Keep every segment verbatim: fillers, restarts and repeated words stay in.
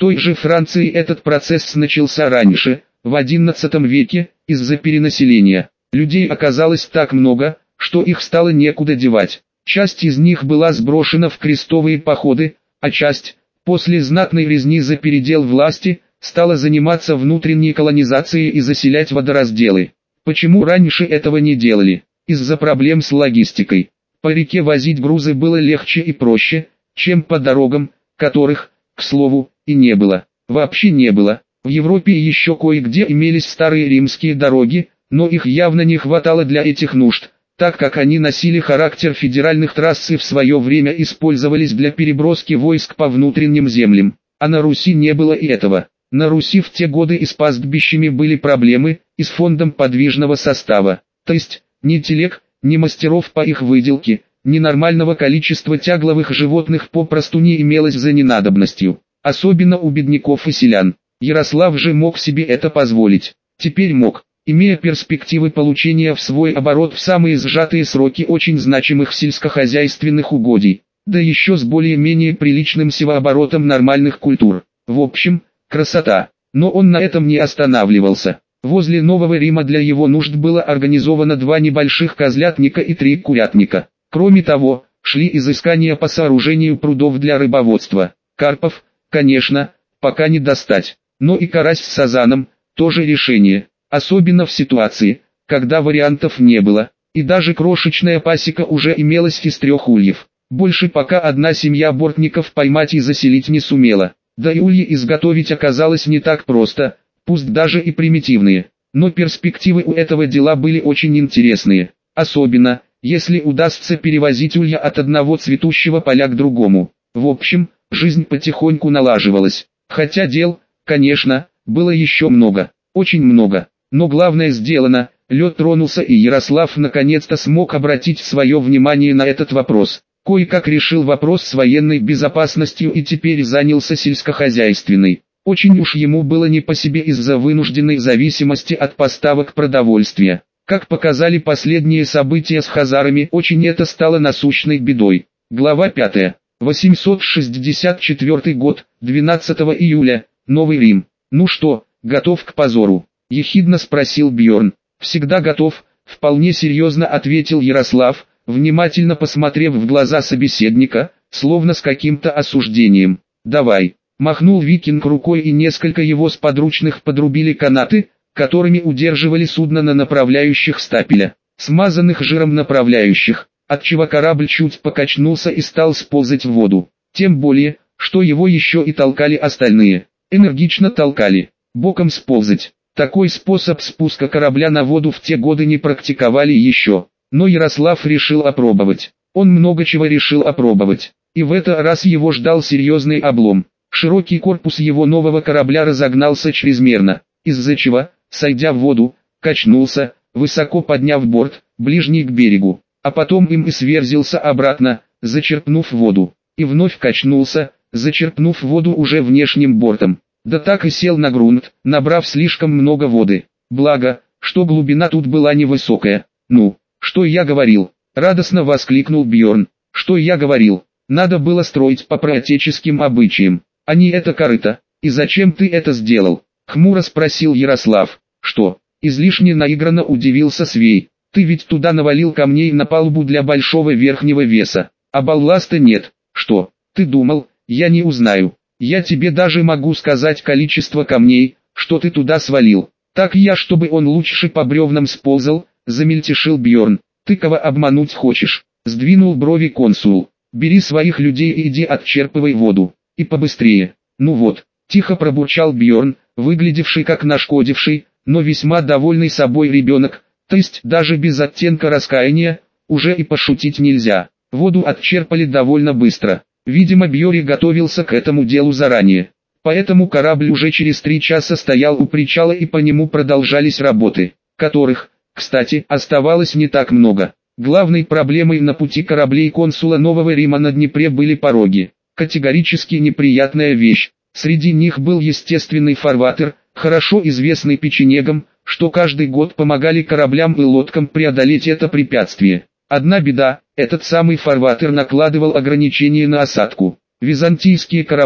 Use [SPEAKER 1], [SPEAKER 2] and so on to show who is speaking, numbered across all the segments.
[SPEAKER 1] той же Франции этот процесс начался раньше, в одиннадцатом веке, из-за перенаселения. Людей оказалось так много, что их стало некуда девать. Часть из них была сброшена в крестовые походы, а часть, после знатной резни за передел власти, стала заниматься внутренней колонизацией и заселять водоразделы. Почему раньше этого не делали? Из-за проблем с логистикой. По реке возить грузы было легче и проще, чем по дорогам, которых, к слову, и не было. Вообще не было. В Европе еще кое-где имелись старые римские дороги, но их явно не хватало для этих нужд, так как они носили характер федеральных трасс и в свое время использовались для переброски войск по внутренним землям. А на Руси не было и этого. На Руси в те годы и с пастбищами были проблемы, и с фондом подвижного состава. То есть, ни телег, ни мастеров по их выделке, ни нормального количества тягловых животных попросту не имелось за ненадобностью. Особенно у бедняков и селян. Ярослав же мог себе это позволить. Теперь мог, имея перспективы получения в свой оборот в самые сжатые сроки очень значимых сельскохозяйственных угодий, да еще с более-менее приличным севооборотом нормальных культур. В общем, красота. Но он на этом не останавливался. Возле Нового Рима для его нужд было организовано два небольших козлятника и три курятника. Кроме того, шли изыскания по сооружению прудов для рыбоводства. Карпов, конечно, пока не достать. Но и карась с сазаном – тоже решение. Особенно в ситуации, когда вариантов не было. И даже крошечная пасека уже имелась из трех ульев. Больше пока одна семья бортников поймать и заселить не сумела. Да и ульи изготовить оказалось не так просто, пусть даже и примитивные. Но перспективы у этого дела были очень интересные. Особенно, если удастся перевозить улья от одного цветущего поля к другому. В общем, жизнь потихоньку налаживалась. Хотя дел, конечно, было еще много, очень много. Но главное сделано, лед тронулся и Ярослав наконец-то смог обратить свое внимание на этот вопрос. Кое-как решил вопрос с военной безопасностью и теперь занялся сельскохозяйственной. Очень уж ему было не по себе из-за вынужденной зависимости от поставок продовольствия. Как показали последние события с хазарами, очень это стало насущной бедой. Глава пятая. восемьсот шестьдесят четвёртый год, двенадцатого июля, Новый Рим. «Ну что, готов к позору?» – ехидно спросил Бьорн. «Всегда готов», – вполне серьезно ответил Ярослав, внимательно посмотрев в глаза собеседника, словно с каким-то осуждением. «Давай», – махнул викинг рукой, и несколько его сподручных подрубили канаты, которыми удерживали судно на направляющих стапеля, смазанных жиром направляющих, отчего корабль чуть покачнулся и стал сползать в воду. Тем более, что его еще и толкали остальные. Энергично толкали, боком сползать. Такой способ спуска корабля на воду в те годы не практиковали еще. Но Ярослав решил опробовать. Он много чего решил опробовать. И в этот раз его ждал серьезный облом. Широкий корпус его нового корабля разогнался чрезмерно, из-за чего, сойдя в воду, качнулся, высоко подняв борт, ближний к берегу. А потом им и сверзился обратно, зачерпнув воду. И вновь качнулся, зачерпнув воду уже внешним бортом. Да так и сел на грунт, набрав слишком много воды. Благо, что глубина тут была невысокая. «Ну, что я говорил?» — радостно воскликнул Бьорн. «Что я говорил? Надо было строить по праотеческим обычаям, а не это корыто. И зачем ты это сделал?» — хмуро спросил Ярослав. «Что?» — излишне наигранно удивился Свей. «Ты ведь туда навалил камней на палубу для большого верхнего веса, а балласта нет. Что, ты думал, я не узнаю? Я тебе даже могу сказать количество камней, что ты туда свалил. Так я, чтобы он лучше по бревнам сползал», — замельтешил Бьорн. «Ты кого обмануть хочешь?» — сдвинул брови консул. «Бери своих людей и иди отчерпывай воду. И побыстрее». «Ну вот», — тихо пробурчал Бьорн, выглядевший как нашкодивший, но весьма довольный собой ребенок, то есть даже без оттенка раскаяния, уже и пошутить нельзя. Воду отчерпали довольно быстро. Видимо, Бьори готовился к этому делу заранее. Поэтому корабль уже через три часа стоял у причала и по нему продолжались работы, которых, кстати, оставалось не так много. Главной проблемой на пути кораблей консула Нового Рима на Днепре были пороги. Категорически неприятная вещь. Среди них был естественный фарватер, хорошо известный печенегам, что каждый год помогали кораблям и лодкам преодолеть это препятствие. Одна беда, этот самый фарватер накладывал ограничения на осадку. Византийские корабли,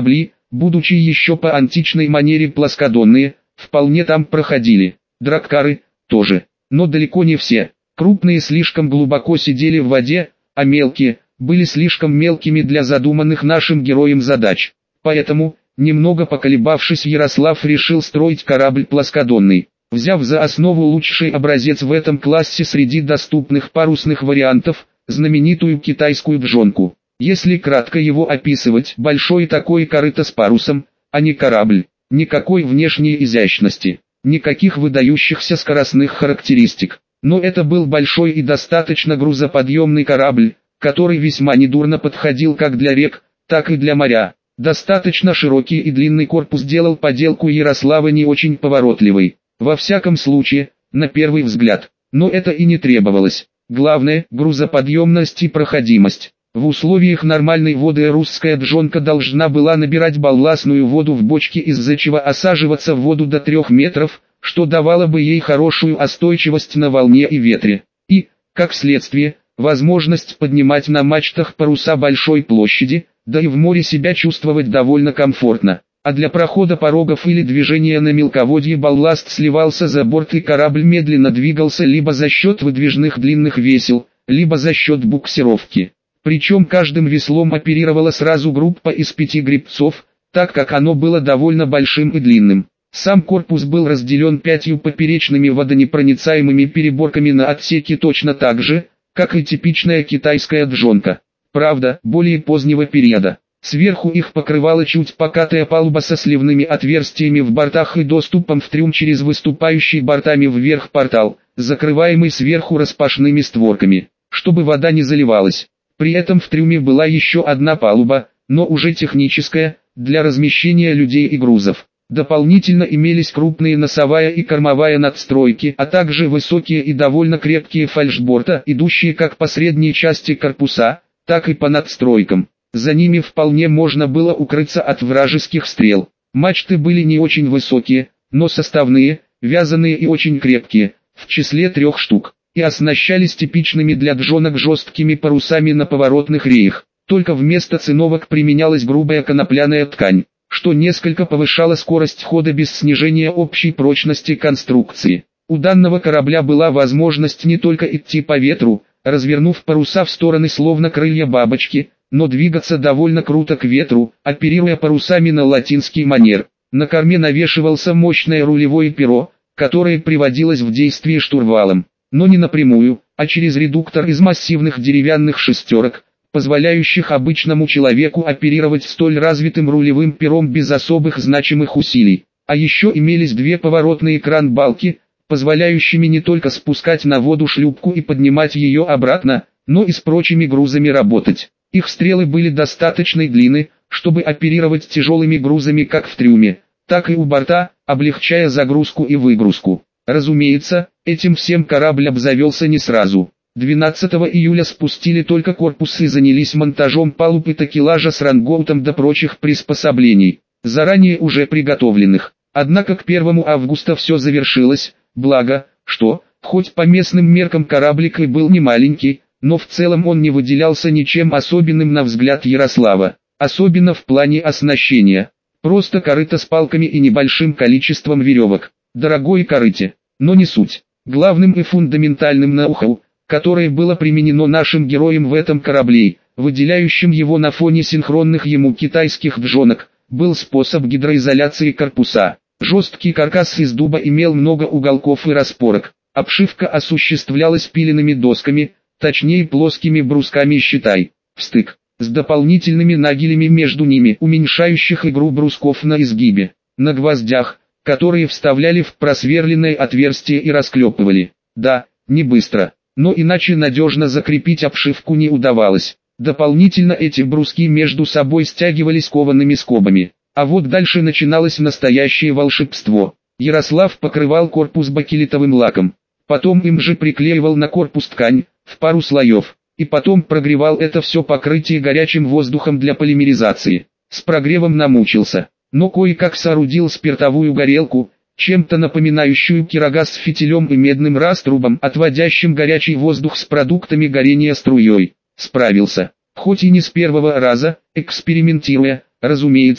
[SPEAKER 1] будучи еще по античной манере плоскодонные, вполне там проходили. Драккары тоже, но далеко не все. Крупные слишком глубоко сидели в воде, а мелкие были слишком мелкими для задуманных нашим героем задач. Поэтому, немного поколебавшись, Ярослав решил строить корабль плоскодонный, взяв за основу лучший образец в этом классе среди доступных парусных вариантов, знаменитую китайскую джонку. Если кратко его описывать, большой такой корыто с парусом, а не корабль, никакой внешней изящности, никаких выдающихся скоростных характеристик. Но это был большой и достаточно грузоподъемный корабль, который весьма недурно подходил как для рек, так и для моря. Достаточно широкий и длинный корпус делал поделку Ярослава не очень поворотливой. Во всяком случае, на первый взгляд. Но это и не требовалось. Главное – грузоподъемность и проходимость. В условиях нормальной воды русская джонка должна была набирать балластную воду в бочке, из-за чего осаживаться в воду до трех метров, что давало бы ей хорошую остойчивость на волне и ветре. И, как следствие, возможность поднимать на мачтах паруса большой площади, да и в море себя чувствовать довольно комфортно. А для прохода порогов или движения на мелководье балласт сливался за борт и корабль медленно двигался либо за счет выдвижных длинных весел, либо за счет буксировки. Причем каждым веслом оперировала сразу группа из пяти гребцов, так как оно было довольно большим и длинным. Сам корпус был разделен пятью поперечными водонепроницаемыми переборками на отсеки точно так же, как и типичная китайская джонка. Правда, более позднего периода. Сверху их покрывала чуть покатая палуба со сливными отверстиями в бортах и доступом в трюм через выступающий бортами вверх портал, закрываемый сверху распашными створками, чтобы вода не заливалась. При этом в трюме была еще одна палуба, но уже техническая, для размещения людей и грузов. Дополнительно имелись крупные носовая и кормовая надстройки, а также высокие и довольно крепкие фальшборта, идущие как по средней части корпуса, так и по надстройкам. За ними вполне можно было укрыться от вражеских стрел. Мачты были не очень высокие, но составные, вязаные и очень крепкие, в числе трех штук, и оснащались типичными для джонок жесткими парусами на поворотных реях. Только вместо циновок применялась грубая конопляная ткань, что несколько повышало скорость хода без снижения общей прочности конструкции. У данного корабля была возможность не только идти по ветру, развернув паруса в стороны словно крылья бабочки, но двигаться довольно круто к ветру, оперируя парусами на латинский манер. На корме навешивался мощное рулевое перо, которое приводилось в действие штурвалом, но не напрямую, а через редуктор из массивных деревянных шестерок, позволяющих обычному человеку оперировать столь развитым рулевым пером без особых значимых усилий. А еще имелись две поворотные кран-балки, позволяющими не только спускать на воду шлюпку и поднимать ее обратно, но и с прочими грузами работать. Их стрелы были достаточной длины, чтобы оперировать тяжелыми грузами как в трюме, так и у борта, облегчая загрузку и выгрузку. Разумеется, этим всем корабль обзавелся не сразу. двенадцатого июля спустили только корпус и занялись монтажом палуб и такелажа с рангоутом до прочих приспособлений, заранее уже приготовленных. Однако к первому августа все завершилось, благо, что, хоть по местным меркам кораблик и был не маленький, но в целом он не выделялся ничем особенным на взгляд Ярослава, особенно в плане оснащения. Просто корыто с палками и небольшим количеством веревок. Дорогой корыте, но не суть. Главным и фундаментальным ноу-хау, которое было применено нашим героем в этом корабле, выделяющим его на фоне синхронных ему китайских джонок, был способ гидроизоляции корпуса. Жесткий каркас из дуба имел много уголков и распорок. Обшивка осуществлялась пиленными досками, точнее плоскими брусками считай, в стык, с дополнительными нагелями между ними, уменьшающих игру брусков на изгибе, на гвоздях, которые вставляли в просверленное отверстие и расклепывали. Да, не быстро, но иначе надежно закрепить обшивку не удавалось. Дополнительно эти бруски между собой стягивались коваными скобами. А вот дальше начиналось настоящее волшебство. Ярослав покрывал корпус бакелитовым лаком, потом им же приклеивал на корпус ткань, в пару слоев, и потом прогревал это все покрытие горячим воздухом для полимеризации. С прогревом намучился, но кое-как соорудил спиртовую горелку, чем-то напоминающую кирогаз с фитилем и медным раструбом, отводящим горячий воздух с продуктами горения струей. Справился, хоть и не с первого раза, экспериментируя, разумеется,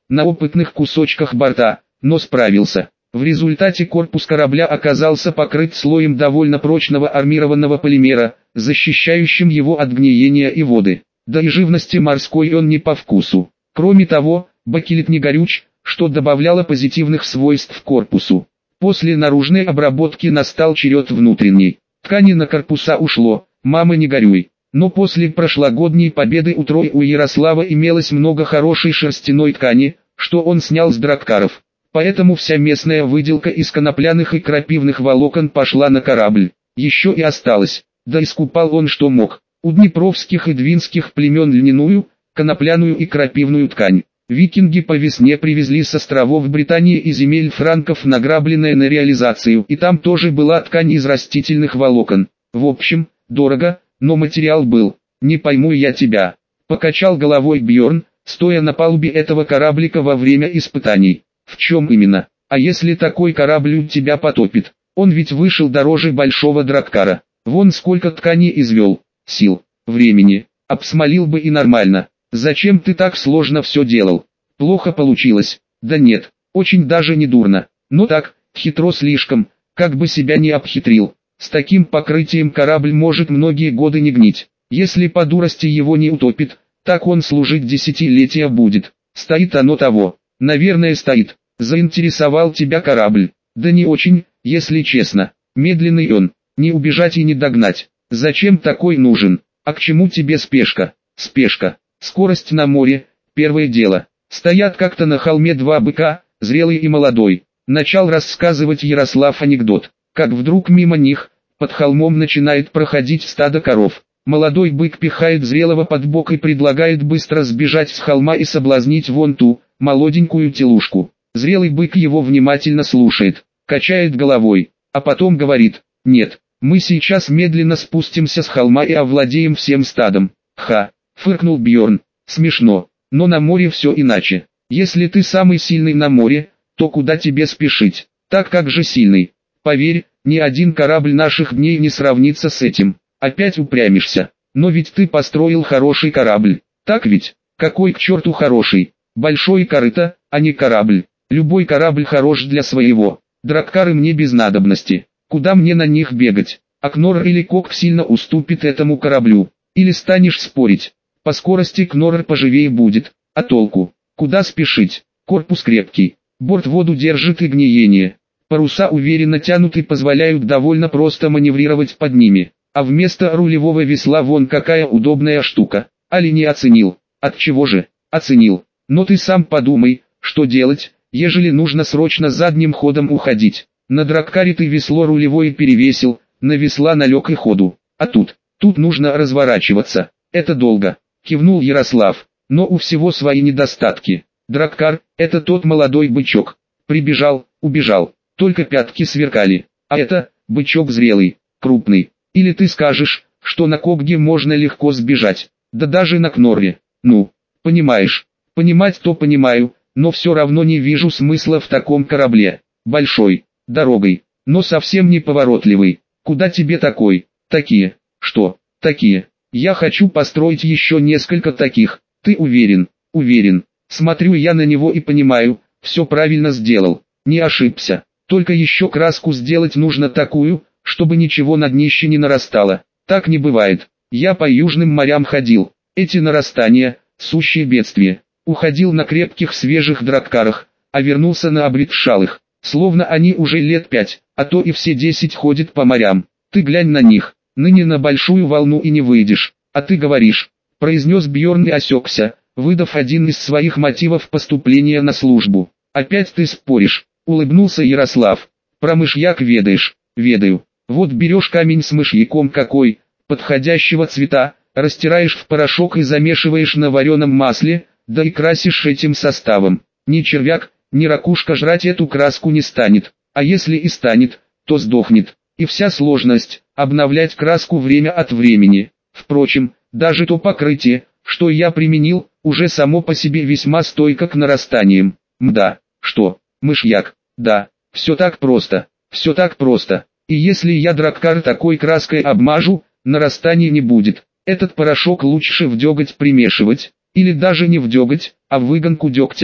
[SPEAKER 1] на опытных кусочках борта, но справился. В результате корпус корабля оказался покрыт слоем довольно прочного армированного полимера, защищающим его от гниения и воды. Да и живности морской он не по вкусу. Кроме того, бакелит не горюч, что добавляло позитивных свойств корпусу. После наружной обработки настал черед внутренней. Ткани на корпуса ушло, мама не горюй. Но после прошлогодней победы у Трои у Ярослава имелось много хорошей шерстяной ткани, что он снял с драккаров. Поэтому вся местная выделка из конопляных и крапивных волокон пошла на корабль. Еще и осталось, да искупал он что мог. У днепровских и двинских племен льняную, конопляную и крапивную ткань. Викинги по весне привезли с островов Британии и земель франков награбленное на реализацию, и там тоже была ткань из растительных волокон. В общем, дорого, но материал был. Не пойму я тебя. Покачал головой Бьорн, стоя на палубе этого кораблика во время испытаний. В чем именно? А если такой корабль у тебя потопит? Он ведь вышел дороже большого драккара. Вон сколько ткани извел, сил, времени. Обсмолил бы и нормально. Зачем ты так сложно все делал? Плохо получилось. Да нет, очень даже не дурно. Но так, хитро слишком, как бы себя не обхитрил. С таким покрытием корабль может многие годы не гнить. Если по дурости его не утопит, так он служить десятилетия будет. Стоит оно того. Наверное стоит. Заинтересовал тебя корабль? Да не очень, если честно. Медленный он, не убежать и не догнать. Зачем такой нужен? А к чему тебе спешка? Спешка. Скорость на море, первое дело. Стоят как-то на холме два быка, зрелый и молодой. Начал рассказывать Ярослав анекдот. Как вдруг мимо них, под холмом начинает проходить стадо коров. Молодой бык пихает зрелого под бок и предлагает быстро сбежать с холма и соблазнить вон ту, молоденькую телушку. Зрелый бык его внимательно слушает, качает головой, а потом говорит: «Нет, мы сейчас медленно спустимся с холма и овладеем всем стадом». «Ха!» — фыркнул Бьорн. «Смешно, но на море все иначе. Если ты самый сильный на море, то куда тебе спешить? Так как же сильный? Поверь, ни один корабль наших дней не сравнится с этим. Опять упрямишься. Но ведь ты построил хороший корабль, так ведь? Какой к черту хороший? Большой корыто, а не корабль. Любой корабль хорош для своего. Драккары мне без надобности. Куда мне на них бегать? А Кнорр или Кок сильно уступит этому кораблю? Или станешь спорить? По скорости Кнорр поживее будет. А толку? Куда спешить? Корпус крепкий. Борт воду держит и гниение. Паруса уверенно тянут и позволяют довольно просто маневрировать под ними. А вместо рулевого весла вон какая удобная штука. Али не оценил? Отчего же? Оценил. Но ты сам подумай, что делать, ежели нужно срочно задним ходом уходить. На драккаре ты весло рулевое перевесил, на весла налег и ходу. А тут, тут нужно разворачиваться. Это долго. Кивнул Ярослав. Но у всего свои недостатки. Драккар — это тот молодой бычок. Прибежал, убежал. Только пятки сверкали. А это, бычок зрелый, крупный. Или ты скажешь, что на Когге можно легко сбежать. Да даже на Кнорре. Ну, понимаешь. Понимать-то понимаю, но все равно не вижу смысла в таком корабле. Большой, дорогой, но совсем не поворотливый. Куда тебе такой? Такие. Что? Такие. Я хочу построить еще несколько таких. Ты уверен? Уверен. Смотрю я на него и понимаю, все правильно сделал. Не ошибся. Только еще краску сделать нужно такую, чтобы ничего на днище не нарастало. Так не бывает. Я по южным морям ходил. Эти нарастания – сущее бедствие. Уходил на крепких свежих драккарах, а вернулся на обветшалых. Словно они уже лет пять, а то и все десять ходят по морям. Ты глянь на них. Ныне на большую волну и не выйдешь. А ты говоришь, произнес Бьорн и осекся, выдав один из своих мотивов поступления на службу. Опять ты споришь, улыбнулся Ярослав. Про мышьяк ведаешь? Ведаю. Вот берешь камень с мышьяком какой, подходящего цвета, растираешь в порошок и замешиваешь на вареном масле, да и красишь этим составом. Ни червяк, ни ракушка жрать эту краску не станет, а если и станет, то сдохнет. И вся сложность – обновлять краску время от времени. Впрочем, даже то покрытие, что я применил, уже само по себе весьма стойко к нарастаниям. Мда, что, мышьяк? Да, все так просто, все так просто. И если я драккар такой краской обмажу, нарастания не будет. Этот порошок лучше в деготь примешивать, или даже не в деготь, а в выгонку дегтя,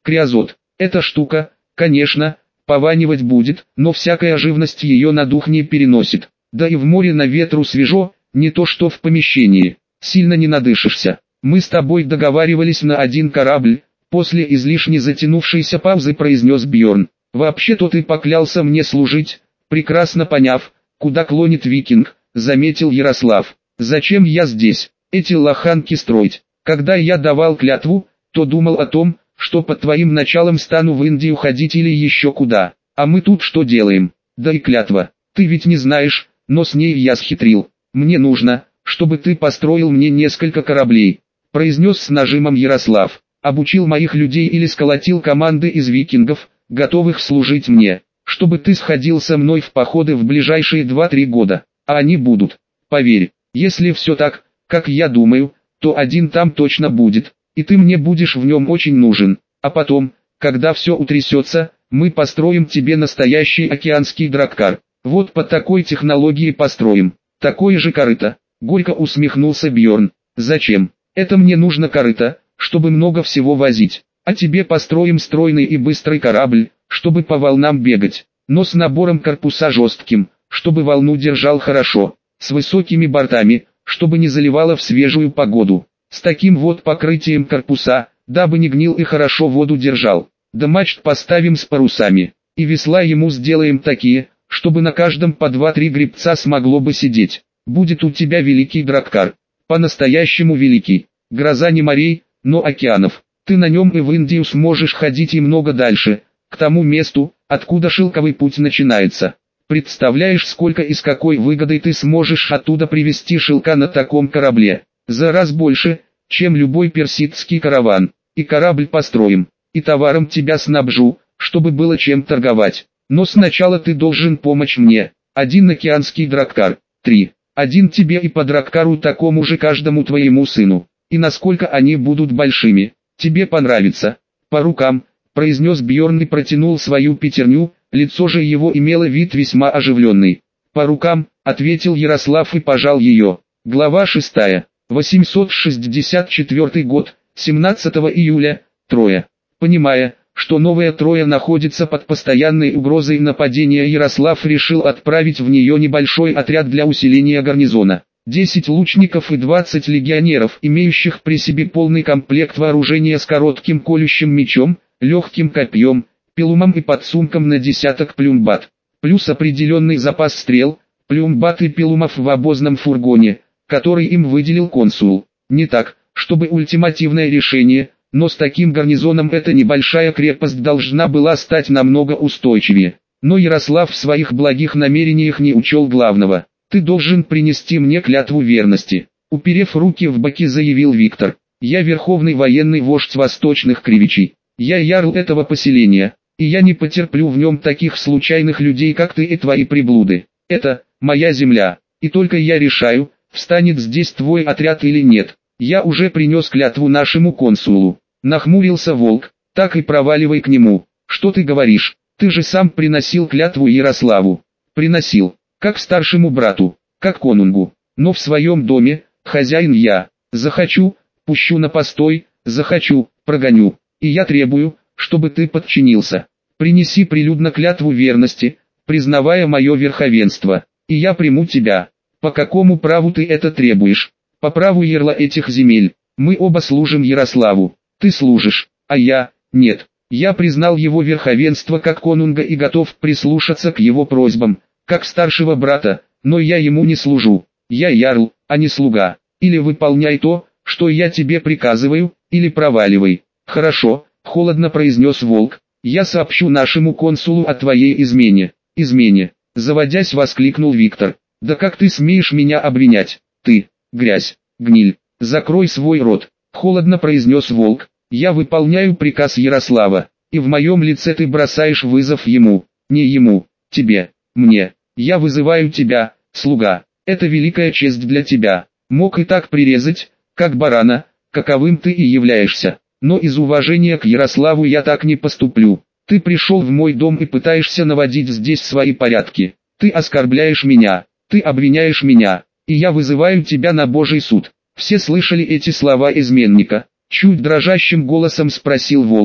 [SPEAKER 1] Криозот. Эта штука, конечно, пованивать будет, но всякая живность ее на дух не переносит. Да и в море на ветру свежо, не то что в помещении. Сильно не надышишься. Мы с тобой договаривались на один корабль, после излишне затянувшейся паузы произнес Бьорн. Вообще-то ты поклялся мне служить, прекрасно поняв, куда клонит викинг, заметил Ярослав. Зачем я здесь, эти лоханки строить? Когда я давал клятву, то думал о том, что под твоим началом стану в Индию ходить или еще куда. А мы тут что делаем? Да и клятва. Ты ведь не знаешь, но с ней я схитрил. Мне нужно, чтобы ты построил мне несколько кораблей, произнес с нажимом Ярослав. Обучил моих людей или сколотил команды из викингов, готовых служить мне, чтобы ты сходил со мной в походы в ближайшие два-три года. А они будут. Поверь, если все так, как я думаю, то один там точно будет, и ты мне будешь в нем очень нужен. А потом, когда все утрясется, мы построим тебе настоящий океанский драккар. Вот по такой технологии построим. Такое же корыто. Горько усмехнулся Бьорн. Зачем? Это мне нужно корыто, чтобы много всего возить. А тебе построим стройный и быстрый корабль, чтобы по волнам бегать, но с набором корпуса жестким, чтобы волну держал хорошо, с высокими бортами, чтобы не заливало в свежую погоду, с таким вот покрытием корпуса, дабы не гнил и хорошо воду держал. Да мачт поставим с парусами, и весла ему сделаем такие, чтобы на каждом по два-три гребца смогло бы сидеть. Будет у тебя великий драккар, по-настоящему великий, гроза не морей, но океанов. Ты на нем и в Индию сможешь ходить и много дальше, к тому месту, откуда шелковый путь начинается. Представляешь, сколько и с какой выгодой ты сможешь оттуда привезти шелка на таком корабле? За раз больше, чем любой персидский караван. И корабль построим, и товаром тебя снабжу, чтобы было чем торговать. Но сначала ты должен помочь мне. Один океанский драккар. Три. Один тебе и по драккару такому же каждому твоему сыну. И насколько они будут большими, тебе понравится. По рукам, произнес Бьорн и протянул свою пятерню, лицо же его имело вид весьма оживленный. По рукам, ответил Ярослав и пожал ее. Глава шестая. восемьсот шестьдесят четвёртый год, семнадцатого июля, Троя. Понимая, что Новая Троя находится под постоянной угрозой нападения, Ярослав решил отправить в нее небольшой отряд для усиления гарнизона. десять лучников и двадцать легионеров, имеющих при себе полный комплект вооружения с коротким колющим мечом, легким копьем, пилумом и подсумком на десяток плюмбат. Плюс определенный запас стрел, плюмбат и пилумов в обозном фургоне, который им выделил консул. Не так, чтобы ультимативное решение, но с таким гарнизоном эта небольшая крепость должна была стать намного устойчивее. Но Ярослав в своих благих намерениях не учел главного. «Ты должен принести мне клятву верности», — уперев руки в боки, заявил Виктор. «Я верховный военный вождь восточных кривичей. Я ярл этого поселения, и я не потерплю в нем таких случайных людей, как ты и твои приблуды. Это моя земля, и только я решаю, встанет здесь твой отряд или нет. Я уже принес клятву нашему консулу». Нахмурился волк. «Так и проваливай к нему. Что ты говоришь? Ты же сам приносил клятву Ярославу». «Приносил. Как старшему брату, как конунгу. Но в своем доме, хозяин я. Захочу, пущу на постой, захочу, прогоню. И я требую, чтобы ты подчинился. Принеси прилюдно клятву верности, признавая мое верховенство, и я приму тебя. По какому праву ты это требуешь? По праву ярла этих земель. Мы оба служим Ярославу. Ты служишь, а я – нет. Я признал его верховенство как конунга и готов прислушаться к его просьбам, как старшего брата, но я ему не служу. Я ярл, а не слуга. Или выполняй то, что я тебе приказываю, или проваливай». «Хорошо», — холодно произнес волк. «Я сообщу нашему консулу о твоей измене». «Измене», — заводясь, воскликнул Виктор. «Да как ты смеешь меня обвинять? Ты, грязь, гниль, закрой свой рот», — холодно произнес волк. «Я выполняю приказ Ярослава, и в моем лице ты бросаешь вызов ему, не ему, тебе, мне. Я вызываю тебя, слуга, это великая честь для тебя. Мог и так прирезать, как барана, каковым ты и являешься. Но из уважения к Ярославу я так не поступлю. Ты пришел в мой дом и пытаешься наводить здесь свои порядки. Ты оскорбляешь меня, ты обвиняешь меня, и я вызываю тебя на Божий суд». Все слышали эти слова изменника. Чуть дрожащим голосом спросил волк.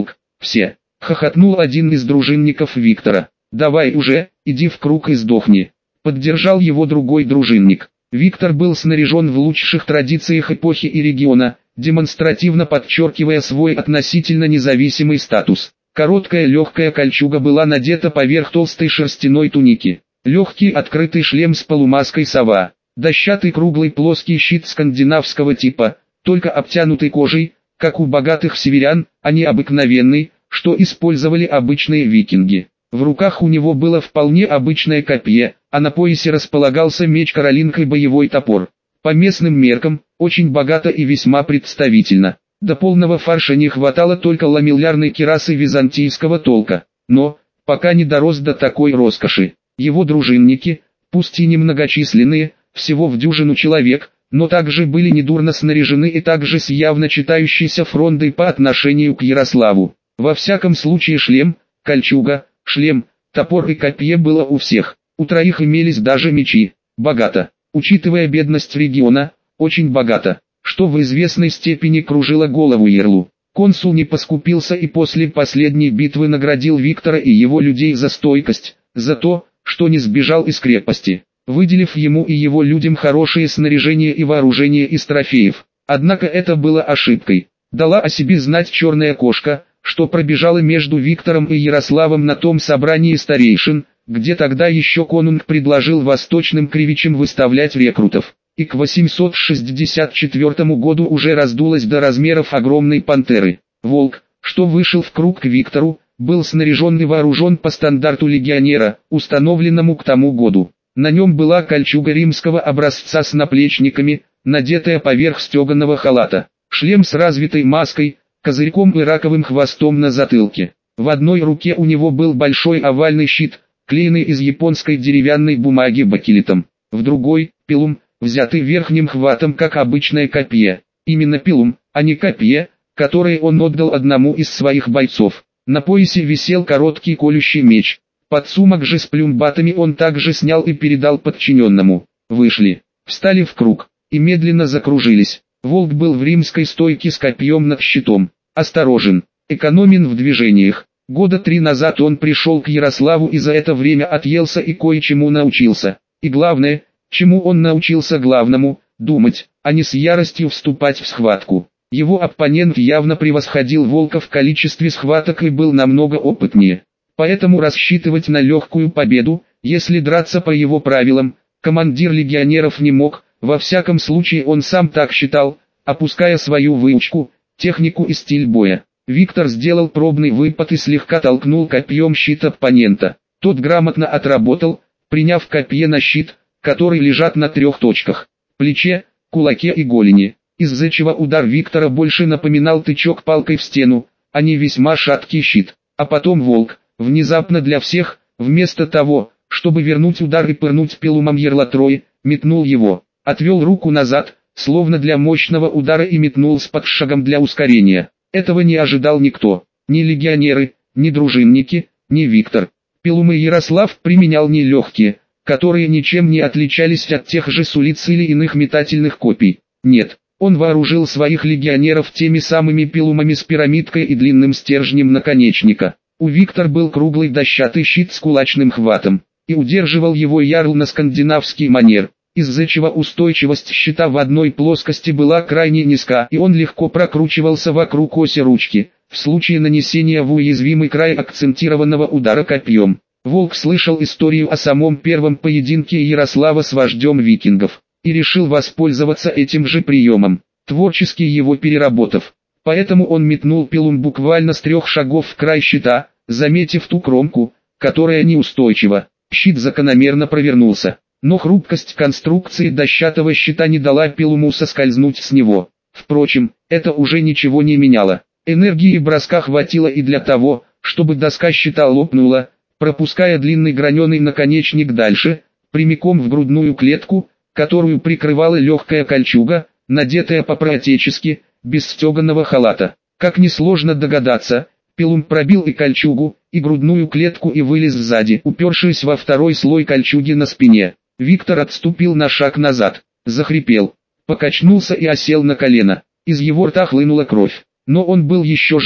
[SPEAKER 1] Все. Хохотнул один из дружинников Виктора. «Давай уже, иди в круг и сдохни». Поддержал его другой дружинник. Виктор был снаряжен в лучших традициях эпохи и региона, демонстративно подчеркивая свой относительно независимый статус. Короткая легкая кольчуга была надета поверх толстой шерстяной туники. Легкий открытый шлем с полумаской сова. Дощатый круглый плоский щит скандинавского типа, только обтянутый кожей, как у богатых северян, а не обыкновенный, что использовали обычные викинги. В руках у него было вполне обычное копье, а на поясе располагался меч-каролинка и боевой топор. По местным меркам, очень богато и весьма представительно. До полного фарша не хватало только ламеллярной кирасы византийского толка. Но, пока не дорос до такой роскоши, его дружинники, пусть и немногочисленные, всего в дюжину человек, но также были недурно снаряжены и также с явно читающейся фрондой по отношению к Ярославу. Во всяком случае шлем, кольчуга, шлем, топор и копье было у всех. У троих имелись даже мечи. Богато. Учитывая бедность региона, очень богато, что в известной степени кружило голову ярлу. Консул не поскупился и после последней битвы наградил Виктора и его людей за стойкость, за то, что не сбежал из крепости, выделив ему и его людям хорошее снаряжение и вооружение из трофеев. Однако это было ошибкой. Дала о себе знать черная кошка, что пробежала между Виктором и Ярославом на том собрании старейшин, где тогда еще конунг предложил восточным кривичам выставлять рекрутов, и к восемьсот шестьдесят четвёртому году уже раздулась до размеров огромной пантеры. Волк, что вышел в круг к Виктору, был снаряжен и вооружен по стандарту легионера, установленному к тому году. На нем была кольчуга римского образца с наплечниками, надетая поверх стеганого халата, шлем с развитой маской, козырьком и раковым хвостом на затылке. В одной руке у него был большой овальный щит, клеенный из японской деревянной бумаги бакелитом, в другой – пилум, взятый верхним хватом как обычное копье. Именно пилум, а не копье, которое он отдал одному из своих бойцов. На поясе висел короткий колющий меч. Подсумок же с плюмбатами он также снял и передал подчиненному. Вышли, встали в круг и медленно закружились. Волк был в римской стойке с копьем над щитом. Осторожен, экономен в движениях. Года три назад он пришел к Ярославу и за это время отъелся и кое-чему научился. И главное, чему он научился главному – думать, а не с яростью вступать в схватку. Его оппонент явно превосходил Волка в количестве схваток и был намного опытнее. Поэтому рассчитывать на легкую победу, если драться по его правилам, командир легионеров не мог, во всяком случае он сам так считал, опуская свою выучку, технику и стиль боя. Виктор сделал пробный выпад и слегка толкнул копьем щит оппонента. Тот грамотно отработал, приняв копье на щит, который лежат на трех точках – плече, кулаке и голени, из-за чего удар Виктора больше напоминал тычок палкой в стену, а не весьма шаткий щит. А потом Волк, внезапно для всех, вместо того, чтобы вернуть удар и пырнуть пилумом ярла Трои, метнул его, отвел руку назад, словно для мощного удара и метнул с подшагом для ускорения. Этого не ожидал никто, ни легионеры, ни дружинники, ни Виктор. Пилумы Ярослав применял не легкие, которые ничем не отличались от тех же сулиц или иных метательных копий. Нет, он вооружил своих легионеров теми самыми пилумами с пирамидкой и длинным стержнем наконечника. У Виктора был круглый дощатый щит с кулачным хватом, и удерживал его ярл на скандинавский манер, из-за чего устойчивость щита в одной плоскости была крайне низка и он легко прокручивался вокруг оси ручки, в случае нанесения в уязвимый край акцентированного удара копьем. Волк слышал историю о самом первом поединке Ярослава с вождем викингов, и решил воспользоваться этим же приемом, творчески его переработав. Поэтому он метнул пилум буквально с трех шагов в край щита, заметив ту кромку, которая неустойчива. Щит закономерно провернулся, но хрупкость конструкции дощатого щита не дала пилуму соскользнуть с него. Впрочем, это уже ничего не меняло. Энергии броска хватило и для того, чтобы доска щита лопнула, пропуская длинный граненый наконечник дальше, прямиком в грудную клетку, которую прикрывала легкая кольчуга, надетая по-проотечески, без стеганого халата. Как несложно догадаться, пилум пробил и кольчугу, и грудную клетку и вылез сзади, упершись во второй слой кольчуги на спине. Виктор отступил на шаг назад, захрипел, покачнулся и осел на колено. Из его рта хлынула кровь, но он был еще жив,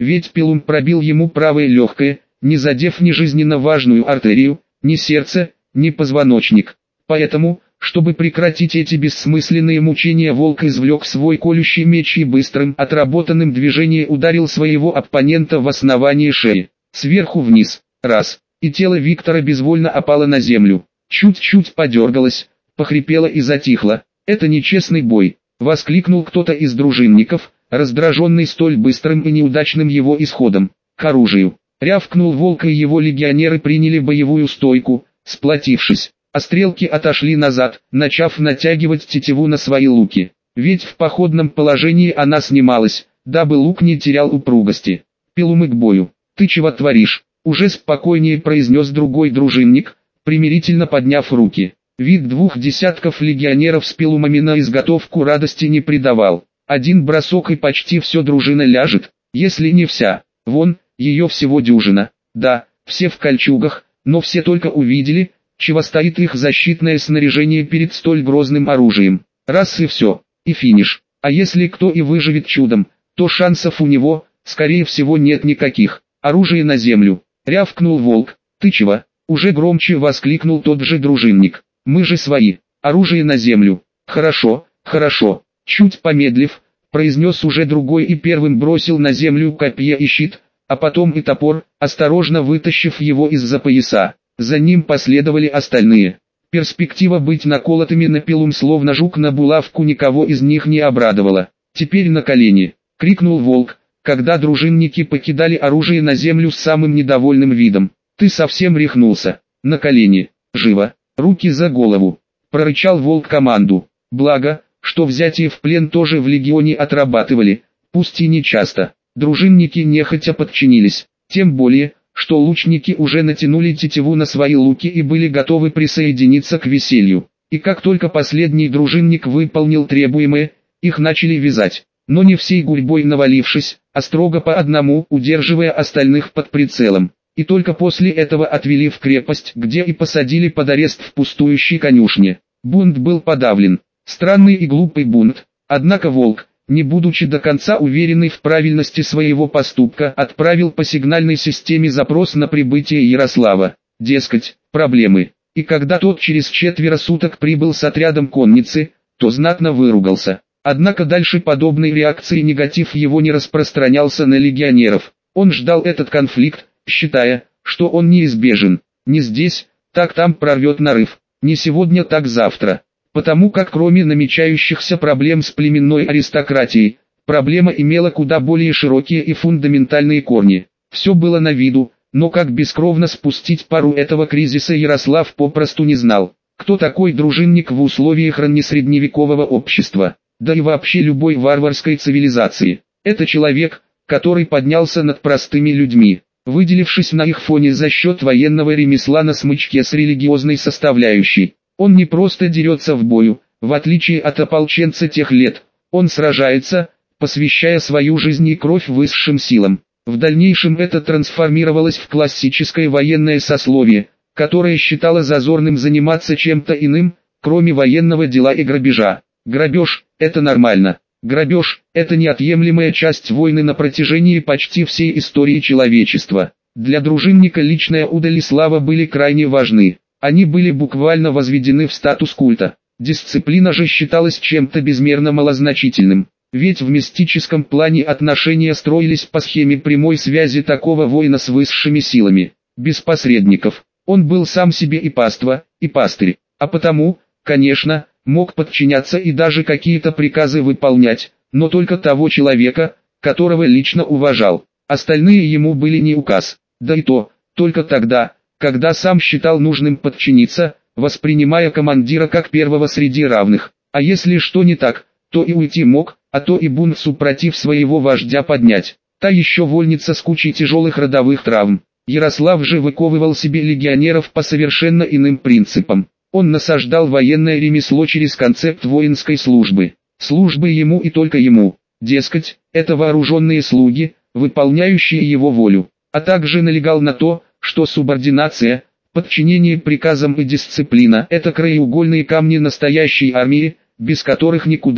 [SPEAKER 1] ведь Пелум пробил ему правое легкое, не задев ни жизненно важную артерию, ни сердце, ни позвоночник. Поэтому, чтобы прекратить эти бессмысленные мучения, волк извлек свой колющий меч и быстрым отработанным движением ударил своего оппонента в основание шеи. Сверху вниз, раз, и тело Виктора безвольно опало на землю. Чуть-чуть подергалось, похрипело и затихло. «Это нечестный бой», — воскликнул кто-то из дружинников, раздраженный столь быстрым и неудачным его исходом. «К оружию!» — рявкнул волк, и его легионеры приняли боевую стойку, сплотившись. А стрелки отошли назад, начав натягивать тетиву на свои луки. Ведь в походном положении она снималась, дабы лук не терял упругости. «Пелумы к бою! Ты чего творишь?» — уже спокойнее произнес другой дружинник, примирительно подняв руки. Вид двух десятков легионеров с пелумами на изготовку радости не придавал. Один бросок и почти все дружина ляжет, если не вся. Вон, ее всего дюжина. Да, все в кольчугах, но все только увидели, чего стоит их защитное снаряжение перед столь грозным оружием. Раз и все, и финиш. А если кто и выживет чудом, то шансов у него, скорее всего, нет никаких. «Оружие на землю!» — рявкнул волк. «Ты чего?» — уже громче воскликнул тот же дружинник. «Мы же свои. Оружие на землю!» «Хорошо, хорошо!» — чуть помедлив, произнес уже другой и первым бросил на землю копье и щит, а потом и топор, осторожно вытащив его из-за пояса. За ним последовали остальные. Перспектива быть наколотыми на пелум словно жук на булавку никого из них не обрадовала. «Теперь на колени!» — крикнул волк, когда дружинники покидали оружие на землю с самым недовольным видом. «Ты совсем рехнулся! На колени! Живо! Руки за голову!» — прорычал волк команду. Благо, что взятие в плен тоже в легионе отрабатывали, пусть и не часто. Дружинники нехотя подчинились, тем более, что лучники уже натянули тетиву на свои луки и были готовы присоединиться к веселью. И как только последний дружинник выполнил требуемое, их начали вязать, но не всей гурьбой навалившись, а строго по одному, удерживая остальных под прицелом. И только после этого отвели в крепость, где и посадили под арест в пустующей конюшне. Бунт был подавлен. Странный и глупый бунт. Однако волк, не будучи до конца уверенный в правильности своего поступка, отправил по сигнальной системе запрос на прибытие Ярослава. Дескать, проблемы. И когда тот через четверо суток прибыл с отрядом конницы, то знатно выругался. Однако дальше подобной реакции негатив его не распространялся на легионеров. Он ждал этот конфликт, считая, что он неизбежен. Не здесь, так там прорвет нарыв. Не сегодня, так завтра. Потому как кроме намечающихся проблем с племенной аристократией, проблема имела куда более широкие и фундаментальные корни. Все было на виду, но как бескровно спустить пару этого кризиса Ярослав попросту не знал. Кто такой дружинник в условиях раннесредневекового общества, да и вообще любой варварской цивилизации? Это человек, который поднялся над простыми людьми, выделившись на их фоне за счет военного ремесла на смычке с религиозной составляющей. Он не просто дерется в бою, в отличие от ополченца тех лет, он сражается, посвящая свою жизнь и кровь высшим силам. В дальнейшем это трансформировалось в классическое военное сословие, которое считало зазорным заниматься чем-то иным, кроме военного дела и грабежа. Грабеж – это нормально. Грабеж – это неотъемлемая часть войны на протяжении почти всей истории человечества. Для дружинника личная удаль и слава были крайне важны. Они были буквально возведены в статус культа. Дисциплина же считалась чем-то безмерно малозначительным. Ведь в мистическом плане отношения строились по схеме прямой связи такого воина с высшими силами. Без посредников. Он был сам себе и паства, и пастырь. А потому, конечно, мог подчиняться и даже какие-то приказы выполнять, но только того человека, которого лично уважал. Остальные ему были не указ. Да и то, только тогда, когда сам считал нужным подчиниться, воспринимая командира как первого среди равных. А если что не так, то и уйти мог, а то и бунт супротив своего вождя поднять. Та еще вольница с кучей тяжелых родовых травм. Ярослав же выковывал себе легионеров по совершенно иным принципам. Он насаждал военное ремесло через концепт воинской службы. Службы ему и только ему. Дескать, это вооруженные слуги, выполняющие его волю. А также налегал на то, что субординация, подчинение приказам и дисциплина – это краеугольные камни настоящей армии, без которых никуда.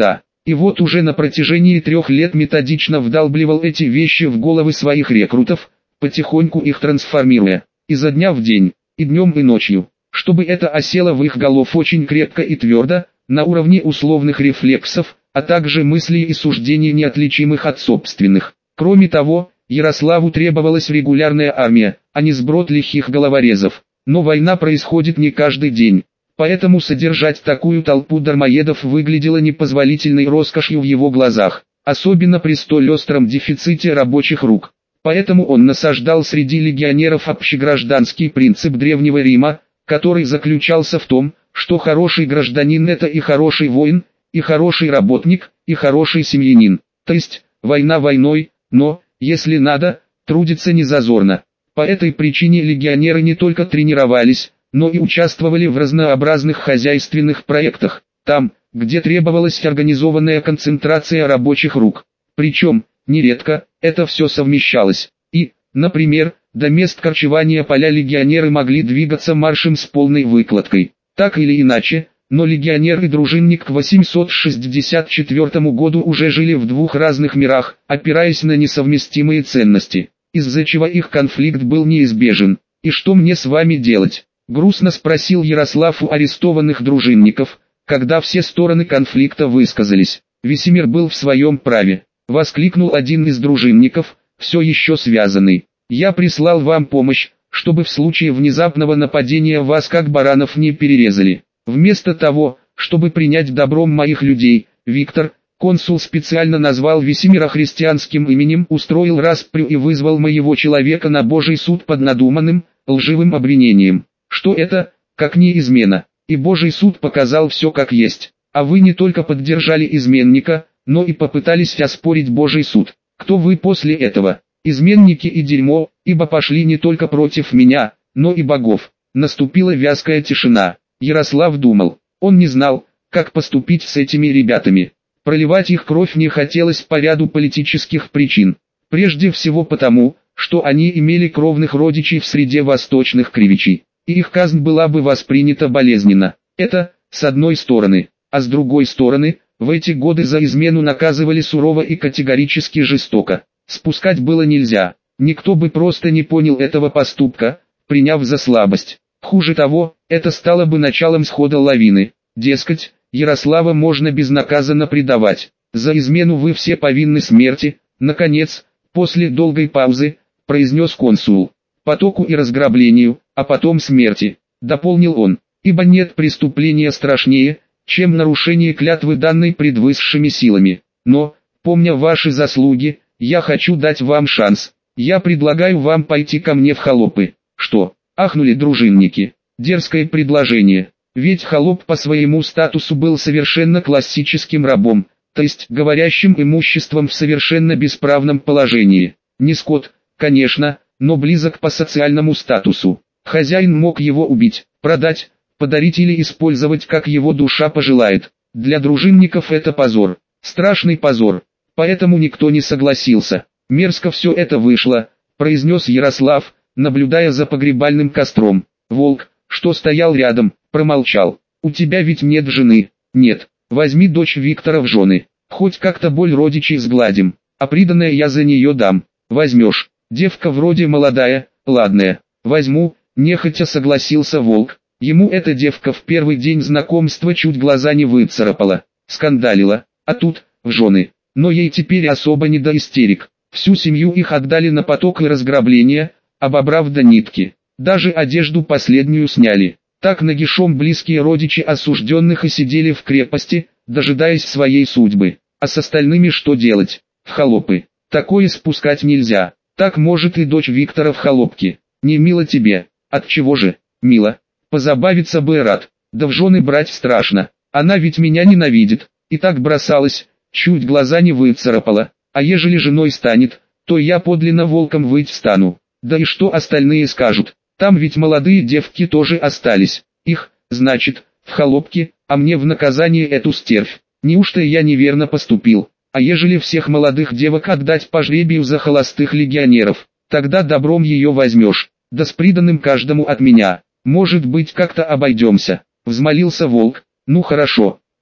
[SPEAKER 1] И вот уже на протяжении трех лет методично вдалбливал эти вещи в головы своих рекрутов, потихоньку их трансформируя, изо дня в день, и днем и ночью, чтобы это осело в их голов очень крепко и твердо, на уровне условных рефлексов, а также мыслей и суждений неотличимых от собственных. Кроме того, Ярославу требовалась регулярная армия, а не сброд лихих головорезов. Но война происходит не каждый день, поэтому содержать такую толпу дармоедов выглядело непозволительной роскошью в его глазах, особенно при столь остром дефиците рабочих рук. Поэтому он насаждал среди легионеров общегражданский принцип Древнего Рима, который заключался в том, что хороший гражданин – это и хороший воин, и хороший работник, и хороший семьянин. То есть, война войной, но, если надо, трудиться не зазорно. По этой причине легионеры не только тренировались, но и участвовали в разнообразных хозяйственных проектах, там, где требовалась организованная концентрация рабочих рук. Причем, нередко, это все совмещалось. И, например, до мест корчевания поля легионеры могли двигаться маршем с полной выкладкой. Так или иначе, но легионер и дружинник к восемьсот шестьдесят четвёртому году уже жили в двух разных мирах, опираясь на несовместимые ценности, из-за чего их конфликт был неизбежен. «И что мне с вами делать?» — грустно спросил Ярослав у арестованных дружинников, когда все стороны конфликта высказались. Весемир был в своем праве. Воскликнул один из дружинников, все еще связанный. «Я прислал вам помощь, чтобы в случае внезапного нападения вас как баранов не перерезали. Вместо того, чтобы принять добром моих людей, Виктор, консул специально назвал Весемира христианским именем, устроил распрю и вызвал моего человека на Божий суд под надуманным, лживым обвинением. Что это, как не измена? И Божий суд показал все как есть. А вы не только поддержали изменника, но и попытались оспорить Божий суд. Кто вы после этого? Изменники и дерьмо, ибо пошли не только против меня, но и богов». Наступила вязкая тишина. Ярослав думал, он не знал, как поступить с этими ребятами. Проливать их кровь не хотелось по ряду политических причин. Прежде всего потому, что они имели кровных родичей в среде восточных кривичей, и их казнь была бы воспринята болезненно. Это, с одной стороны, а с другой стороны, в эти годы за измену наказывали сурово и категорически жестоко. Спускать было нельзя, никто бы просто не понял этого поступка, приняв за слабость. Хуже того, это стало бы началом схода лавины. Дескать, Ярослава можно безнаказанно предавать. За измену вы все повинны смерти. Наконец, после долгой паузы, произнес консул. Потоку и разграблению, а потом смерти, дополнил он. Ибо нет преступления страшнее, чем нарушение клятвы данной пред высшими силами. Но, помня ваши заслуги, я хочу дать вам шанс. Я предлагаю вам пойти ко мне в холопы. Что? Ахнули дружинники. Дерзкое предложение. Ведь холоп по своему статусу был совершенно классическим рабом, то есть говорящим имуществом в совершенно бесправном положении. Не скот, конечно, но близок по социальному статусу. Хозяин мог его убить, продать, подарить или использовать, как его душа пожелает. Для дружинников это позор, страшный позор. Поэтому никто не согласился. Мерзко все это вышло, произнес Ярослав, наблюдая за погребальным костром. Волк, что стоял рядом, промолчал. «У тебя ведь нет жены?» «Нет. Возьми дочь Виктора в жены. Хоть как-то боль родичей сгладим, а приданое я за нее дам. Возьмешь. Девка вроде молодая, ладная. Возьму», нехотя согласился Волк. Ему эта девка в первый день знакомства чуть глаза не выцарапала, скандалила, а тут, в жены. Но ей теперь особо не до истерик. Всю семью их отдали на поток и разграбление, обобрав до нитки. Даже одежду последнюю сняли. Так нагишом близкие родичи осужденных и сидели в крепости, дожидаясь своей судьбы. А с остальными что делать? В холопы. Такое спускать нельзя. Так может и дочь Виктора в холопки. Не мило тебе. Отчего же? Мило. Позабавиться бы рад. Да в жены брать страшно. Она ведь меня ненавидит. И так бросалась, чуть глаза не выцарапала. А ежели женой станет, то я подлинно волком выть стану. Да и что остальные скажут? Там ведь молодые девки тоже остались. Их, значит, в холопки, а мне в наказание эту стервь. Неужто я неверно поступил? А ежели всех молодых девок отдать по жребию за холостых легионеров, тогда добром ее возьмешь, да с приданым каждому от меня. Может быть, как-то обойдемся. Взмолился Волк. Ну хорошо,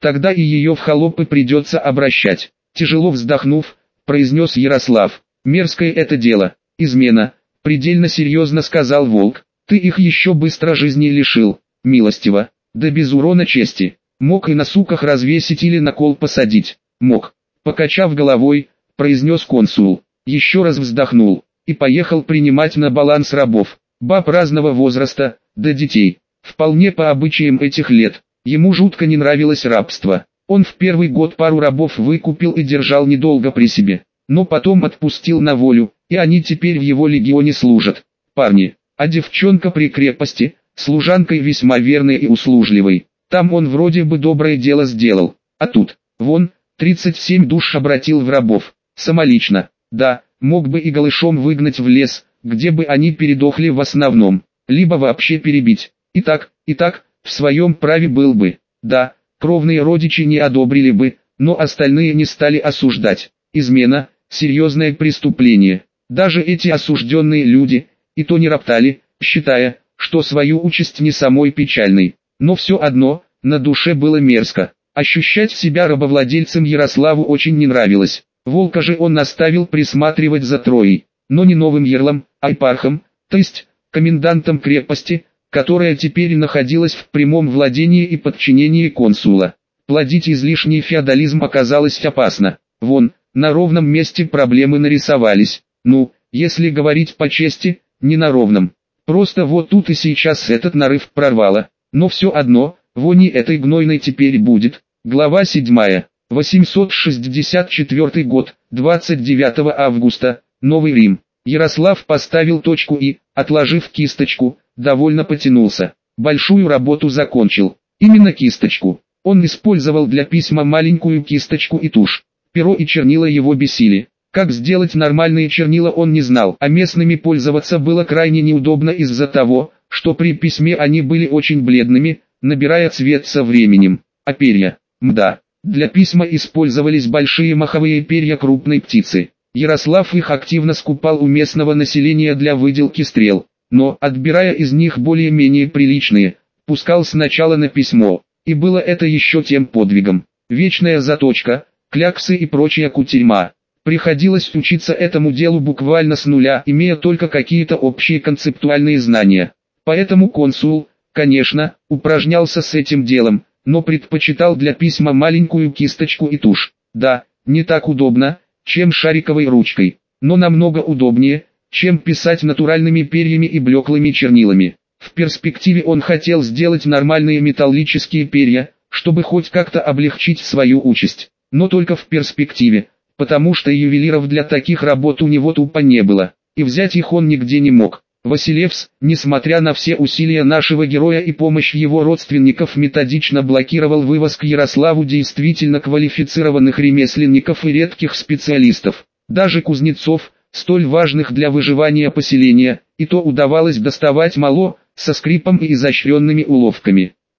[SPEAKER 1] тогда и ее в холопы придется обращать. Тяжело вздохнув, произнес Ярослав. Мерзкое это дело, измена, предельно серьезно сказал Волк. Ты их еще быстро жизни лишил, милостиво, да без урона чести. Мог и на суках развесить или на кол посадить. Мог. Покачав головой, произнес консул. Еще раз вздохнул и поехал принимать на баланс рабов, баб разного возраста, да детей. Вполне по обычаям этих лет. Ему жутко не нравилось рабство. Он в первый год пару рабов выкупил и держал недолго при себе, но потом отпустил на волю, и они теперь в его легионе служат. Парни, а девчонка при крепости, служанкой весьма верной и услужливой. Там он вроде бы доброе дело сделал, а тут, вон, тридцать семь душ обратил в рабов, самолично. Да, мог бы и голышом выгнать в лес, где бы они передохли в основном, либо вообще перебить. И так, и так, в своем праве был бы. Да, кровные родичи не одобрили бы, но остальные не стали осуждать. Измена – серьезное преступление. Даже эти осужденные люди, и то не роптали, считая, что свою участь не самой печальной. Но все одно, на душе было мерзко. Ощущать себя рабовладельцем Ярославу очень не нравилось. Волка же он наставил присматривать за Троей, но не новым ярлом, а епархом, то есть комендантом крепости, которая теперь находилась в прямом владении и подчинении консула. Плодить излишний феодализм оказалось опасно. Вон, на ровном месте проблемы нарисовались. Ну, если говорить по чести, не на ровном. Просто вот тут и сейчас этот нарыв прорвало. Но все одно, вони этой гнойной теперь будет. Глава седьмая. восемьсот шестьдесят четвёртый год, двадцать девятого августа, Новый Рим. Ярослав поставил точку и, отложив кисточку, довольно потянулся. Большую работу закончил. Именно кисточку. Он использовал для письма маленькую кисточку и тушь. Перо и чернила его бесили. Как сделать нормальные чернила он не знал, а местными пользоваться было крайне неудобно из-за того, что при письме они были очень бледными, набирая цвет со временем. А перья? Мда. Для письма использовались большие маховые перья крупной птицы. Ярослав их активно скупал у местного населения для выделки стрел, но, отбирая из них более-менее приличные, пускал сначала на письмо, и было это еще тем подвигом. Вечная заточка, кляксы и прочая кутерьма. Приходилось учиться этому делу буквально с нуля, имея только какие-то общие концептуальные знания. Поэтому консул, конечно, упражнялся с этим делом, но предпочитал для письма маленькую кисточку и тушь. Да, не так удобно, чем шариковой ручкой, но намного удобнее, чем писать натуральными перьями и блеклыми чернилами. В перспективе он хотел сделать нормальные металлические перья, чтобы хоть как-то облегчить свою участь. Но только в перспективе, потому что ювелиров для таких работ у него тупо не было, и взять их он нигде не мог. Василевс, несмотря на все усилия нашего героя и помощь его родственников, методично блокировал вывоз к Ярославу действительно квалифицированных ремесленников и редких специалистов. Даже кузнецов, столь важных для выживания поселения, и то удавалось доставать мало, со скрипом и изощренными уловками.